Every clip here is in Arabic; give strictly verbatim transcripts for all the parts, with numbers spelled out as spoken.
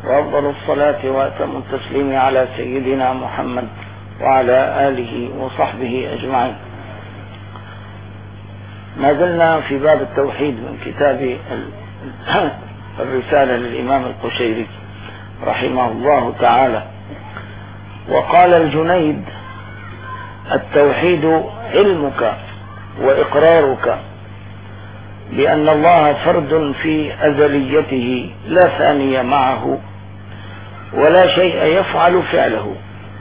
وأفضل الصلاة وأتم التسليم على سيدنا محمد وعلى آله وصحبه أجمعين. ما زلنا في باب التوحيد من كتاب الرسالة للإمام القشيري رحمه الله تعالى. وقال الجنيد: التوحيد علمك وإقرارك بأن الله فرد في أزليته لا ثاني معه ولا شيء يفعل فعله.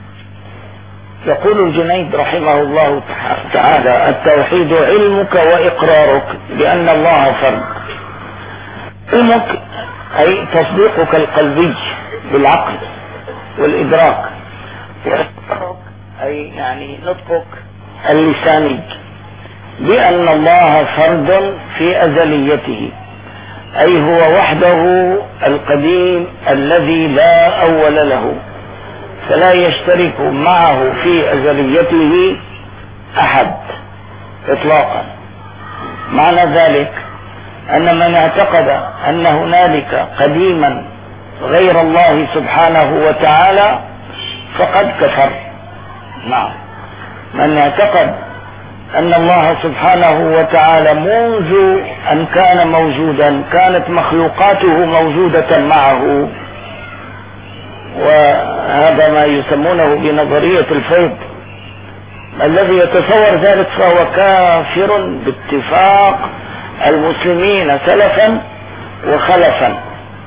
يقول الجنيد رحمه الله تعالى: التوحيد علمك وإقرارك بأن الله فرد. علمك أي تصديقك القلبي بالعقل والإدراك، وإقرارك أي يعني نطقك اللساني بأن الله فرد في أزليته، أي هو وحده القديم الذي لا أول له، فلا يشترك معه في أزليته أحد إطلاقا. معنى ذلك أن من اعتقد أن هنالك قديما غير الله سبحانه وتعالى فقد كفر. نعم، من اعتقد أن الله سبحانه وتعالى منذ أن كان موجودا كانت مخلوقاته موجودة معه، وهذا ما يسمونه بنظرية الفيض، الذي يتصور ذلك فهو كافر باتفاق المسلمين سلفا وخلفا.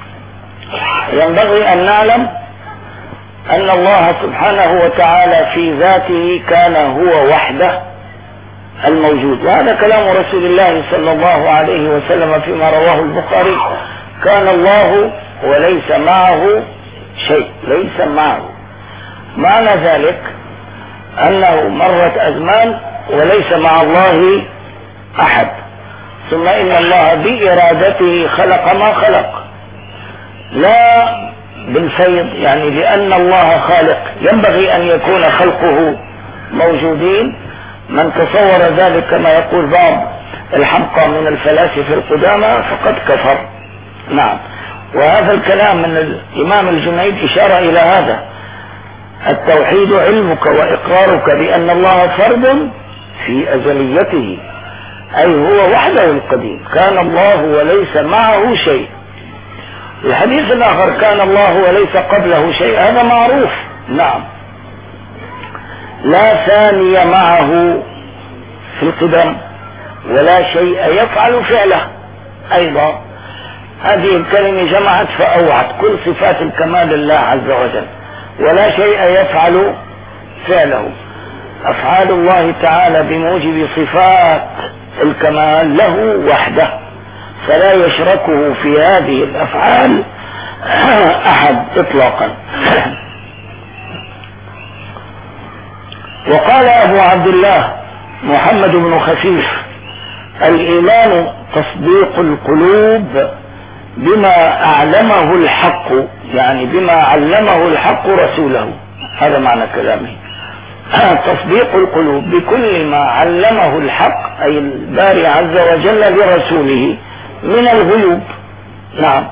ينبغي أن نعلم أن الله سبحانه وتعالى في ذاته كان هو وحده الموجود، وهذا كلام رسول الله صلى الله عليه وسلم فيما رواه البخاري: كان الله وليس معه شيء، ليس معه. معنى ذلك أنه مرت أزمان وليس مع الله أحد، ثم إن الله بإرادته خلق ما خلق، لا بالفيض، يعني لأن الله خالق ينبغي أن يكون خلقه موجودين. من تصور ذلك كما يقول بعض الحمقى من الفلاسفة القدامى فقد كفر. نعم، وهذا الكلام من الإمام الجنيد إشارة إلى هذا: التوحيد علمك وإقرارك بأن الله فرد في أزليته، أي هو وحده القديم، كان الله وليس معه شيء. الحديث الآخر: كان الله وليس قبله شيء، هذا معروف. نعم، لا ثاني معه في القدم ولا شيء يفعل فعله. أيضا هذه الكلمة جمعت فأوعت كل صفات الكمال لله عز وجل، ولا شيء يفعل فعله. أفعال الله تعالى بموجب صفات الكمال له وحده، فلا يشركه في هذه الأفعال أحد إطلاقا. وقال أبو عبد الله محمد بن خفيف: الإيمان تصديق القلوب بما أعلمه الحق، يعني بما علمه الحق رسوله. هذا معنى كلامه، تصديق القلوب بكل ما علمه الحق، أي الباري عز وجل لرسوله من الغيوب. نعم،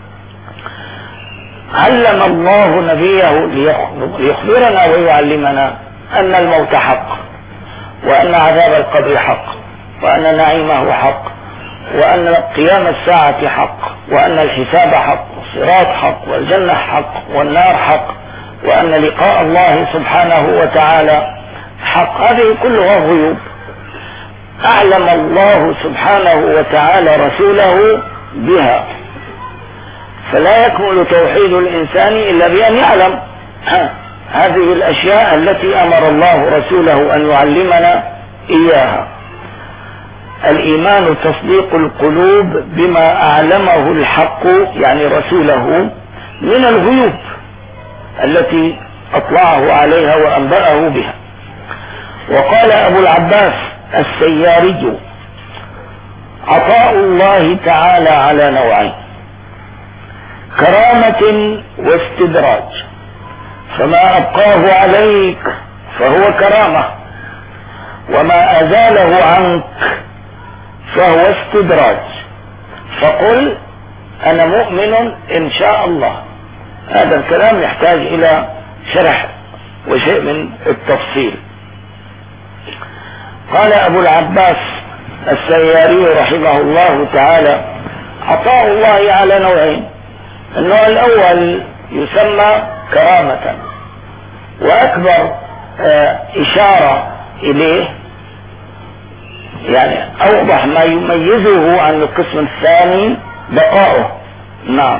علم الله نبيه ليخبرنا ويعلمنا أن الموت حق، وأن عذاب القبر حق، وأن نعيمه حق، وأن قيام الساعة حق، وأن الحساب حق، والصراط حق، والجنة حق، والنار حق، وأن لقاء الله سبحانه وتعالى حق. هذه كلها غيوب أعلم الله سبحانه وتعالى رسوله بها، فلا يكمل توحيد الإنسان إلا بأن يعلم هذه الأشياء التي أمر الله رسوله أن يعلمنا إياها. الإيمان تصديق القلوب بما أعلمه الحق، يعني رسوله، من الغيوب التي أطلعه عليها وأنبأه بها. وقال أبو العباس السياري: عطاء الله تعالى على نوعين: كرامة واستدراج، فما أبقاه عليك فهو كرامة، وما أزاله عنك فهو استدراج. فقل: أنا مؤمن إن شاء الله، هذا الكلام يحتاج إلى شرح وشيء من التفصيل. قال أبو العباس السياري رحمه الله تعالى: عطاء الله على نوعين. النوع الأول يسمى كرامة، وأكبر إشارة إليه يعني أوضح ما يميزه عن القسم الثاني بقاؤه. نعم،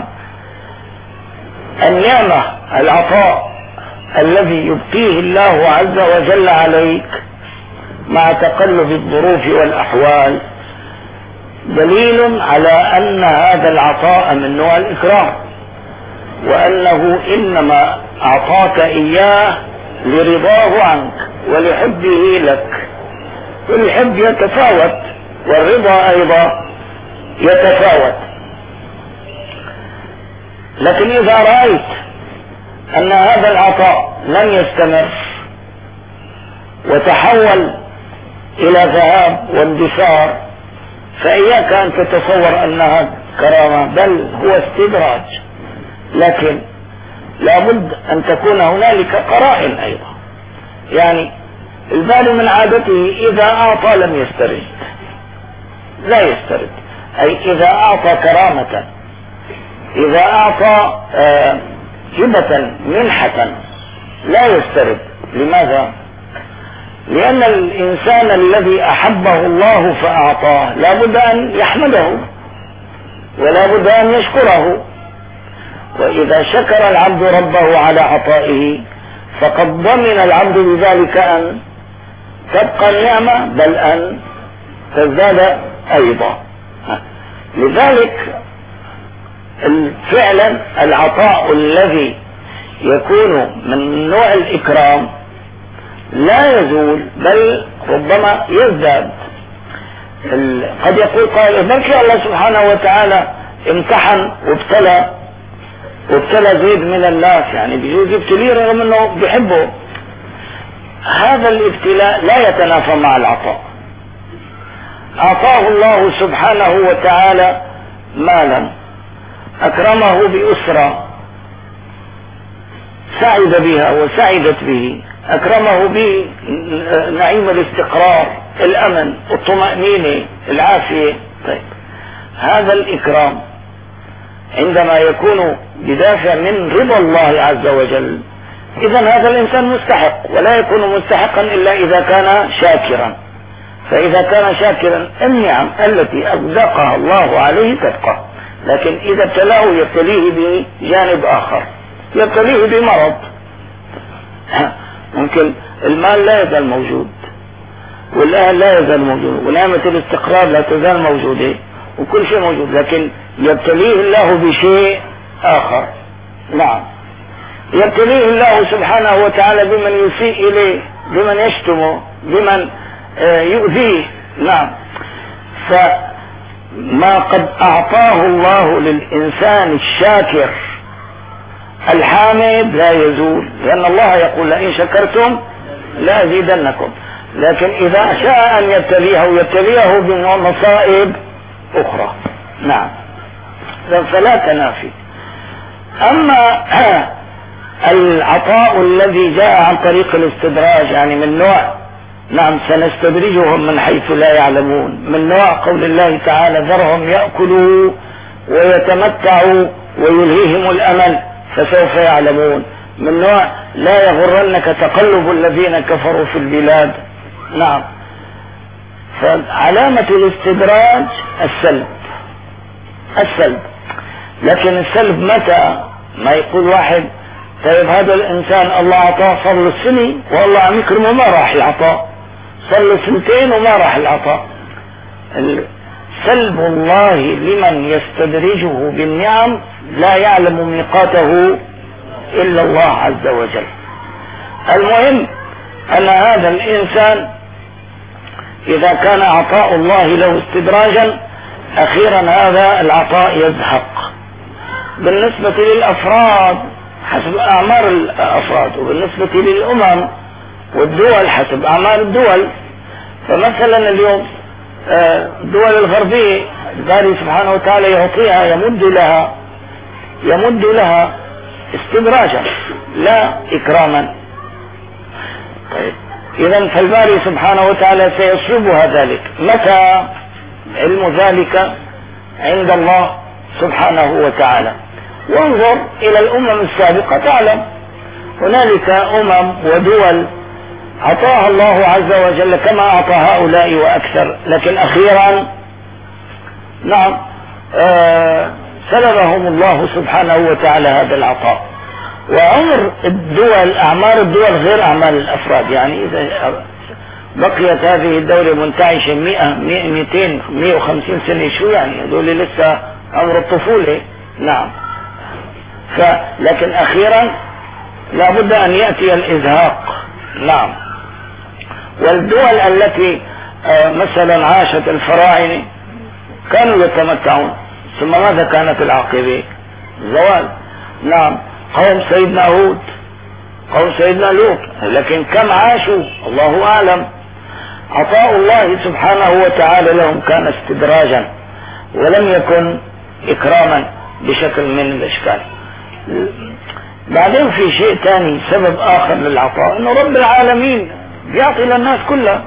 النعمة العطاء الذي يبقيه الله عز وجل عليك مع تقلب الظروف والأحوال دليل على أن هذا العطاء من نوع الإكرام، وأنه إنما أعطاك إياه لرضاه عنك ولحبه لك، والحب يتفاوت والرضا أيضا يتفاوت. لكن إذا رأيت أن هذا العطاء لن يستمر وتحول إلى ذهاب واندثار، فإياك أن تتصور أنها كرامة، بل هو استدراج. لكن لابد أن تكون هنالك قرائن أيضا. يعني البال من عادته إذا أعطى لم يسترد، لا يسترد، أي إذا أعطى كرامة، إذا أعطى هبة منحة لا يسترد. لماذا؟ لأن الإنسان الذي أحبه الله فأعطاه لابد أن يحمده ولابد أن يشكره، وإذا شكر العبد ربه على عطائه فقد ضمن العبد بذلك أن تبقى النعمة بل أن تزداد أيضا. لذلك فعلا العطاء الذي يكون من نوع الإكرام لا يزول بل ربما يزداد. قد يقول قائل: بلكي الله سبحانه وتعالى امتحن وابتلى وابتلى زيد من الناس، يعني بيجوز يبتليه رغم انه بيحبه. هذا الابتلاء لا يتنافى مع العطاء. أعطاه الله سبحانه وتعالى مالا، أكرمه بأسرة سعد بها وسعدت به، أكرمه بنعيم الاستقرار، الأمن، الطمأنينة، العافية. طيب، هذا الإكرام عندما يكون بدافع من رضا الله عز وجل، إذن هذا الإنسان مستحق، ولا يكون مستحقا إلا إذا كان شاكرا. فإذا كان شاكرا النعم التي أصدقها الله عليه تبقى. لكن إذا ابتلاه يبتليه بجانب آخر، يبتليه بمرض. ممكن المال لا يزال موجود، والأهل لا يزال موجود، ونعمة الاستقرار لا تزال موجودة، وكل شيء موجود، لكن يبتليه الله بشيء آخر. نعم، يبتليه الله سبحانه وتعالى بمن يسيء إليه، بمن يشتمه، بمن يؤذيه. نعم، فما قد أعطاه الله للإنسان الشاكر الحامد لا يزول، لأن الله يقول: لئن شكرتم لأزيدنكم. لكن إذا شاء أن يبتليه يبتليه بمصائب أخرى. نعم، فلا تنافي. أما العطاء الذي جاء عن طريق الاستدراج، يعني من نوع نعم سنستدرجهم من حيث لا يعلمون، من نوع قول الله تعالى: ذرهم يأكلوا ويتمتعوا ويلهيهم الأمل فسوف يعلمون، من نوع لا يغرنك تقلب الذين كفروا في البلاد. نعم، فعلامة الاستدراج السلب السلب لكن السلب متى ما يقول واحد: طيب هذا الإنسان الله أعطاه صار له سنة والله عم يكرمه ما راح العطاء، صار له سنتين وما راح العطاء. سلب الله لمن يستدرجه بالنعم لا يعلم ميقاته إلا الله عز وجل. المهم أن هذا الإنسان إذا كان عطاء الله له استدراجا أخيرا هذا العطاء يزهق. بالنسبة للأفراد حسب أعمار الأفراد، وبالنسبة للأمم والدول حسب أعمار الدول. فمثلا اليوم الدول الغربية الباري سبحانه وتعالى يعطيها، يمد لها يمد لها استدراجا لا إكراما. طيب إذا فالباري سبحانه وتعالى سيسلبها ذلك. متى؟ علم ذلك عند الله سبحانه وتعالى. وانظر إلى الأمم السابقة تعلم هنالك أمم ودول أعطاها الله عز وجل كما أعطى هؤلاء وأكثر، لكن أخيرا نعم آه سلبهم الله سبحانه وتعالى هذا العطاء. وعمر الدول أعمار الدول غير أعمار الأفراد، يعني إذا بقيت هذه الدولة منتعشة مئة مئتين مئة وخمسين سنة شو يعني؟ هذول لسه عمر الطفولة. نعم ف... لكن أخيرا لابد أن يأتي الإزهاق. نعم والدول التي آه مثلا عاشت الفراعنة كانوا يتمتعون، ثم ماذا كانت العاقبة؟ زوال. نعم قوم سيدنا هود، قوم سيدنا لوط، لكن كم عاشوا الله أعلم. عطاء الله سبحانه وتعالى لهم كان استدراجا ولم يكن إكراما بشكل من الأشكال. بعدين في شيء ثاني، سبب آخر للعطاء، أنه رب العالمين بيعطي للناس كلها.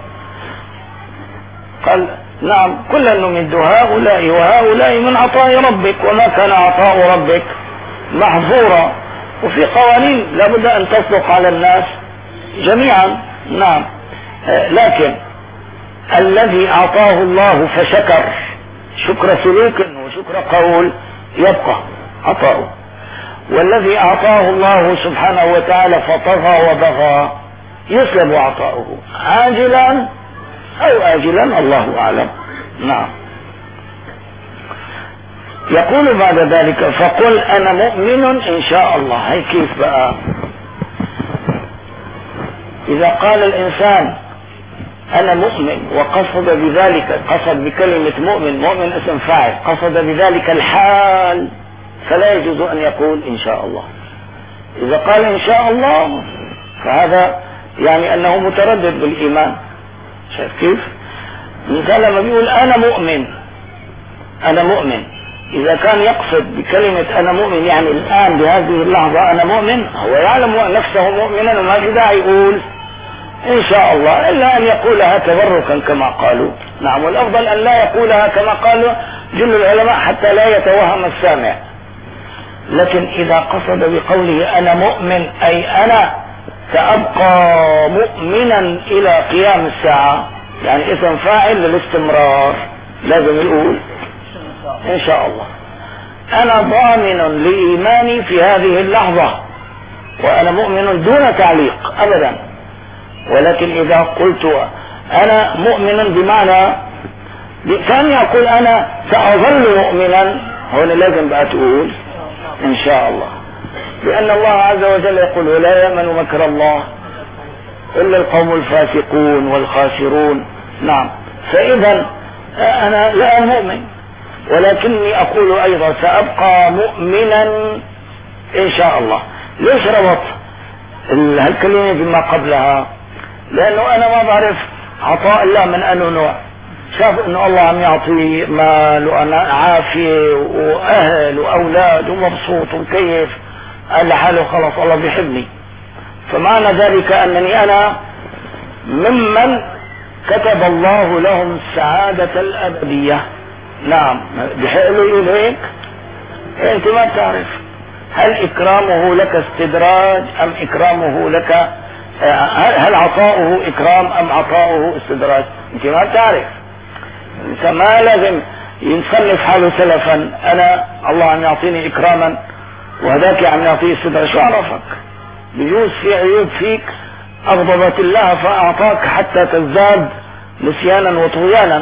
قال نعم كلا نمد هؤلاء وهؤلاء من عطاء ربك وما كان عطاء ربك محظورا. وفي قوانين لابد أن تصدق على الناس جميعا. نعم لكن الذي أعطاه الله فشكر شكر سلوك وشكر قول يبقى عطاؤه، والذي أعطاه الله سبحانه وتعالى فطغى وبغى يسلب عطاؤه عاجلا أو آجلا الله أعلم. نعم يقول بعد ذلك فقل أنا مؤمن إن شاء الله. هي كيف بقى؟ إذا قال الإنسان أنا مؤمن وقصد بذلك، قصد بكلمة مؤمن، مؤمن اسم فاعل، قصد بذلك الحال، فلا يجوز أن يقول إن شاء الله. إذا قال إن شاء الله فهذا يعني أنه متردد بالإيمان. شايف كيف؟ مثال لما بيقول أنا مؤمن أنا مؤمن، إذا كان يقصد بكلمة أنا مؤمن يعني الآن بهذه اللحظة أنا مؤمن، هو يعلم نفسه مؤمنا وما في داعي يقول إن شاء الله، إلا أن يقولها تبركا كما قالوا. نعم والأفضل أن لا يقولها كما قالوا جل العلماء حتى لا يتوهم السامع. لكن إذا قصد بقوله أنا مؤمن أي أنا سأبقى مؤمنا إلى قيام الساعة، يعني اسم فاعل للاستمرار، لازم يقول إن شاء الله. أنا ضامن لإيماني في هذه اللحظة وأنا مؤمن دون تعليق أبدا. ولكن إذا قلت أنا مؤمن بمعنى كان يقول أنا سأظل مؤمنا، هنا لازم بقى تقول إن شاء الله، لأن الله عز وجل يقول ولا يأمن مكر الله إلا القوم الفاسقون والخاسرون. نعم فإذا أنا لا مؤمن، ولكني أقول أيضا سأبقى مؤمنا إن شاء الله. ليش ربط هالكلمة بما قبلها؟ لأنه أنا ما بعرف عطاء الله من أنه نوع. شاف أنه الله عم يعطي مال وأنا عافية وأهل وأولاد ومبسوط وكيف، قال لحاله خلاص الله بيحبني، فمعنى ذلك أنني أنا ممن كتب الله لهم السعادة الأبدية. نعم بحق له يقول هيك؟ أنت ما بتعرف هل إكرامه لك استدراج أم إكرامه لك، هل عطاؤه إكرام أم عطاؤه استدراج؟ أنت ما بتعرف. أنت ما لازم ينصنف حاله سلفا أنا الله عم يعطيني إكراما وهذاك عم يعطيه استدراج. شو عرفك؟ بيجوز في عيوب فيك أغضبت الله فأعطاك حتى تزداد نسيانا وطغيانا.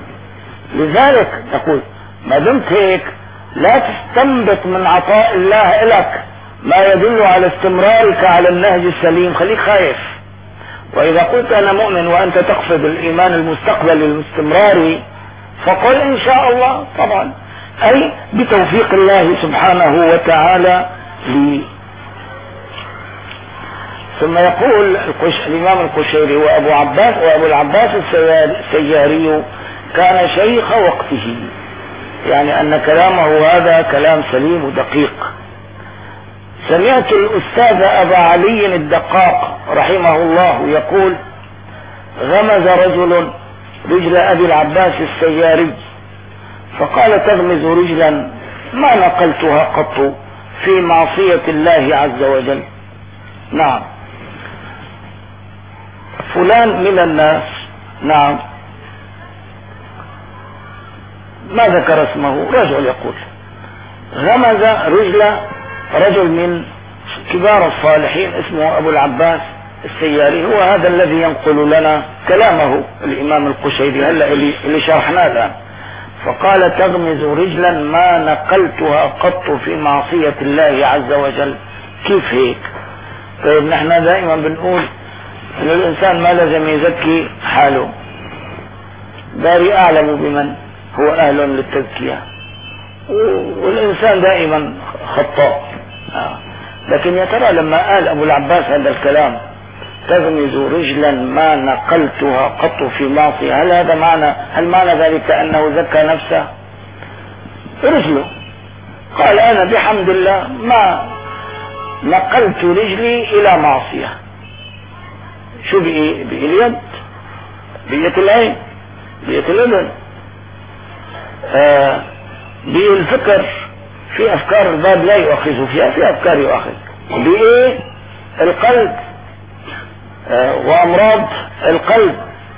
لذلك تقول ما دمت هيك لا تستنبط من عطاء الله لك ما يدل على استمرارك على النهج السليم، خليك خايف. وإذا قلت أنا مؤمن وأنت تقصد الإيمان المستقبلي الاستمراري فقل إن شاء الله طبعا، أي بتوفيق الله سبحانه وتعالى لي. ثم يقول الإمام القشيري وأبو عباس وأبو العباس السياري كان شيخ وقته، يعني أن كلامه هذا كلام سليم ودقيق. سمعت الأستاذ أبا علي الدقاق رحمه الله يقول: غمز رجل رجل أبي العباس السياري فقال: تغمز رجلا ما نقلتها قط في معصية الله عز وجل. نعم، فلان من الناس، نعم، ما ذكر اسمه، رجل يقول: غمز رجل رجل من كبار الصالحين اسمه أبو العباس السياري، هو هذا الذي ينقل لنا كلامه الإمام القشيري هلا اللي شرحناه الآن. فقال: تغمز رجلا ما نقلتها قط في معصية الله عز وجل. كيف هيك؟ طيب نحن دائما بنقول ان الانسان ما لازم يزكي حاله، باري اعلم بمن هو اهل للتزكية، والانسان دائما خطاء. آه. لكن يا ترى لما قال ابو العباس هذا الكلام: تغمز رجلا ما نقلتها قط في معصية، هل هذا معنى هل معنى ذلك انه زكى نفسه؟ رجله قال: انا بحمد الله ما نقلت رجلي الى معصية. شو بقي؟ بقي اليد، بقيت العين، بقيت الاذن، آه بقي الفكر. في افكار الباب لا يؤخذ فيها، في افكار يؤخذ. بقي القلب، آه وامراض القلب.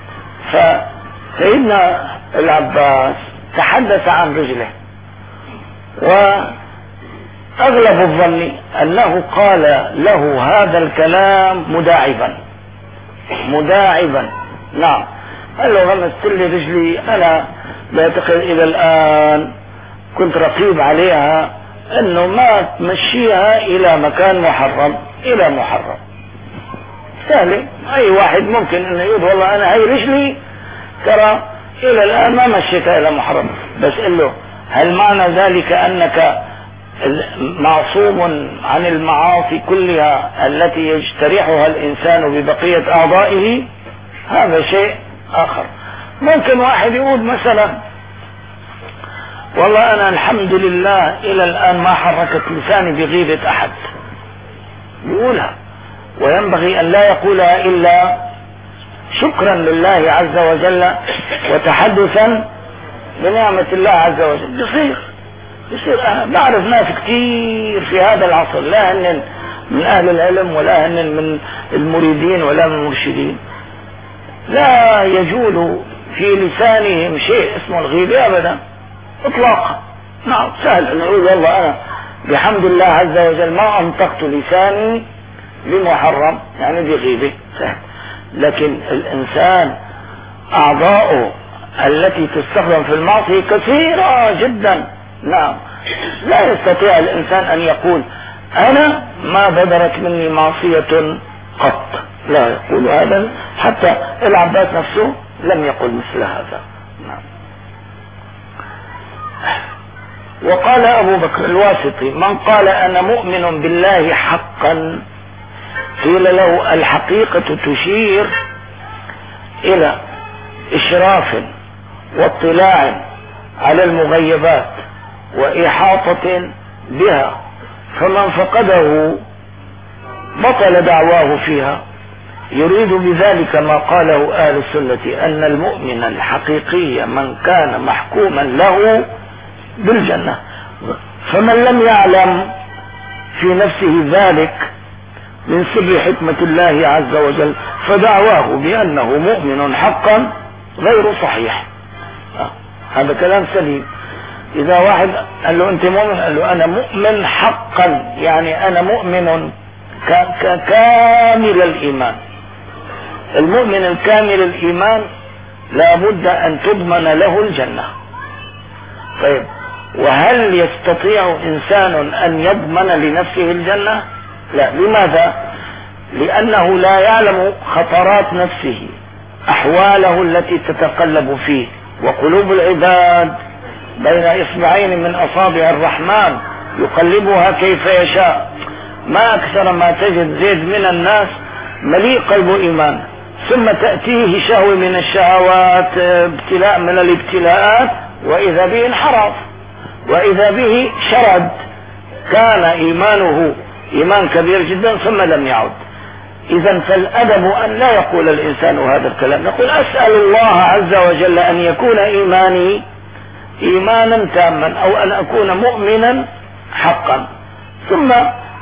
فسيدنا العباس تحدث عن رجله، واغلب الظن انه قال له هذا الكلام مداعبا مداعبا نعم، قال له: غمست لي رجلي، انا بعتقد الى الان كنت رقيب عليها انه ما تمشيها الى مكان محرم، الى محرم. سهل، اي واحد ممكن انه يقول: والله انا هاي رجلي ترى الى الان ما مشيتها الى محرم. بس قل له: هل معنى ذلك انك معصوم عن المعاصي كلها التي يجترحها الانسان ببقية اعضائه؟ هذا شيء اخر. ممكن واحد يقول مثلا: والله انا الحمد لله الى الان ما حركت لساني بغيبة احد، يقولها، وينبغي ان لا يقولها الا شكرا لله عز وجل وتحدثا بنعمة الله عز وجل. يصير يصير أنا بعرف ناس كتير في هذا العصر، لا هن من اهل العلم ولا هن من المريدين ولا من المرشدين، لا يجول في لسانهم شيء اسمه الغيبة ابدا اطلاقا. نعم، سهل ان يقول: والله انا بحمد الله عز وجل ما انطقت لساني بمحرم، يعني بغيبة، سهل. لكن الانسان اعضاؤه التي تستخدم في المعصية كثيرة جدا. نعم، لا يستطيع الانسان ان يقول: انا ما بدرت مني معصية قط، لا يقول هذا. حتى العباس نفسه لم يقل مثل هذا. نعم. وقال ابو بكر الواسطي: من قال انا مؤمن بالله حقا قيل له: الحقيقة تشير الى اشراف واطلاع على المغيبات واحاطة بها، فمن فقده بطل دعواه فيها. يريد بذلك ما قاله اهل السنة ان المؤمن الحقيقي من كان محكوما له بالجنة، فمن لم يعلم في نفسه ذلك من سر حكمة الله عز وجل فدعواه بأنه مؤمن حقا غير صحيح. آه. هذا كلام سليم. إذا واحد قال له: أنت مؤمن؟ قال له: أنا مؤمن حقا، يعني أنا مؤمن كامل الإيمان. المؤمن الكامل الإيمان لابد أن تضمن له الجنة. طيب، وهل يستطيع إنسان أن يضمن لنفسه الجنة؟ لا. لماذا؟ لأنه لا يعلم خطرات نفسه، أحواله التي تتقلب فيه. وقلوب العباد بين إصبعين من أصابع الرحمن يقلبها كيف يشاء. ما أكثر ما تجد زيد من الناس مليء قلبه إيمان، ثم تأتيه شهوة من الشهوات، ابتلاء من الابتلاءات، وإذا به انحرف، وإذا به شرد. كان إيمانه إيمان كبير جدا ثم لم يعد. إذا فالأدب أن لا يقول الإنسان هذا الكلام، نقول أسأل الله عز وجل أن يكون إيماني إيمانا تاما، أو أن أكون مؤمنا حقا، ثم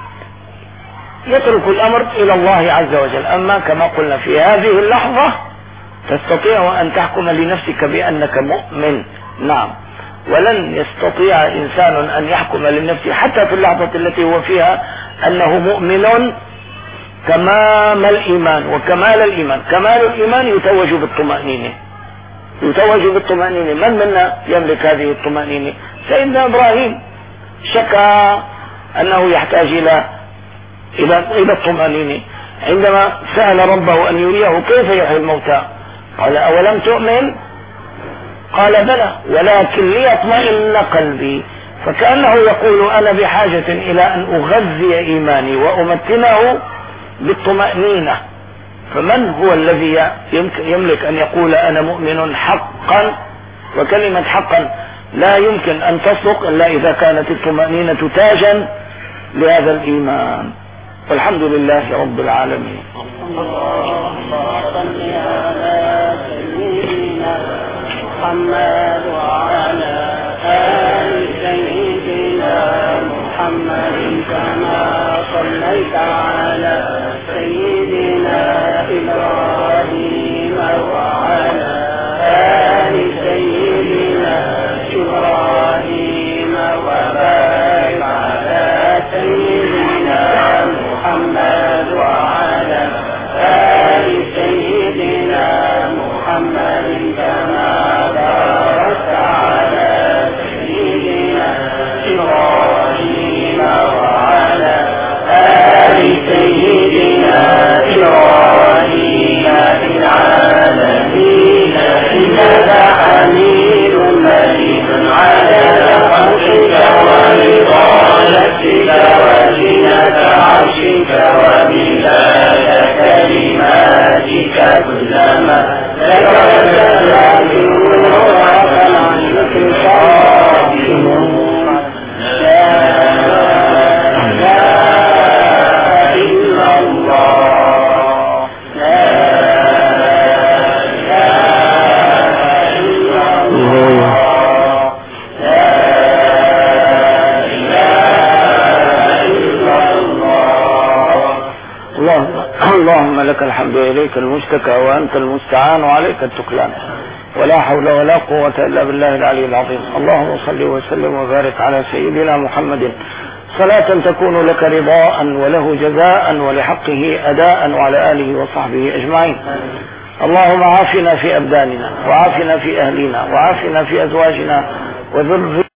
يترك الأمر إلى الله عز وجل. أما كما قلنا في هذه اللحظة تستطيع أن تحكم لنفسك بأنك مؤمن، نعم، ولن يستطيع إنسان أن يحكم لنفسه حتى في اللحظة التي هو فيها أنه مؤمن تمام الإيمان وكمال الإيمان. كمال الإيمان يتوج بالطمأنينة، يتوج بالطمأنينة. من منا يملك هذه الطمأنينة؟ سيدنا إبراهيم شكى أنه يحتاج إلى إلى إلى الطمأنينة عندما سأل ربه أن يريه كيف يحيي الموتى، قال أولم تؤمن؟ قال بلى ولكن ليطمئن قلبي. فكأنه يقول أنا بحاجة إلى أن أغذي إيماني وأمتنه بالطمأنينة. فمن هو الذي يملك أن يقول أنا مؤمن حقا؟ وكلمة حقا لا يمكن أن تصدق إلا إذا كانت الطمأنينة تاجا لهذا الإيمان. والحمد لله رب العالمين. اللهم صل على سيدنا محمد وعلى آل سيدنا محمد كما صليت على سيدنا إبراهيم وعلى آل سيدنا إبراهيم وبارك على سيدنا محمد وعلى آل سيدنا محمد كما باركت على سيدنا إبراهيم وعلى آل سيدنا إبراهيم في العالمين إنك حميد مجيد على خلقك ورضا نفسك وزنة عرشك ومداد كلماتك كلما ذكرت الذاكرون وعلى عنك الصابرون. لا إله إلا الله، لا إله إلا الله، اللهم لك الحمد وإليك المشتكى وأنت المستعان وعليك التكلان، ولا حول ولا قوة إلا بالله العلي العظيم. اللهم صل وسلم وبارك على سيدنا محمد صلاة تكون لك رضاء وله جزاء ولحقه أداء وعلى آله وصحبه أجمعين. اللهم عافنا في أبداننا وعافنا في أهلنا وعافنا في أزواجنا وذريتنا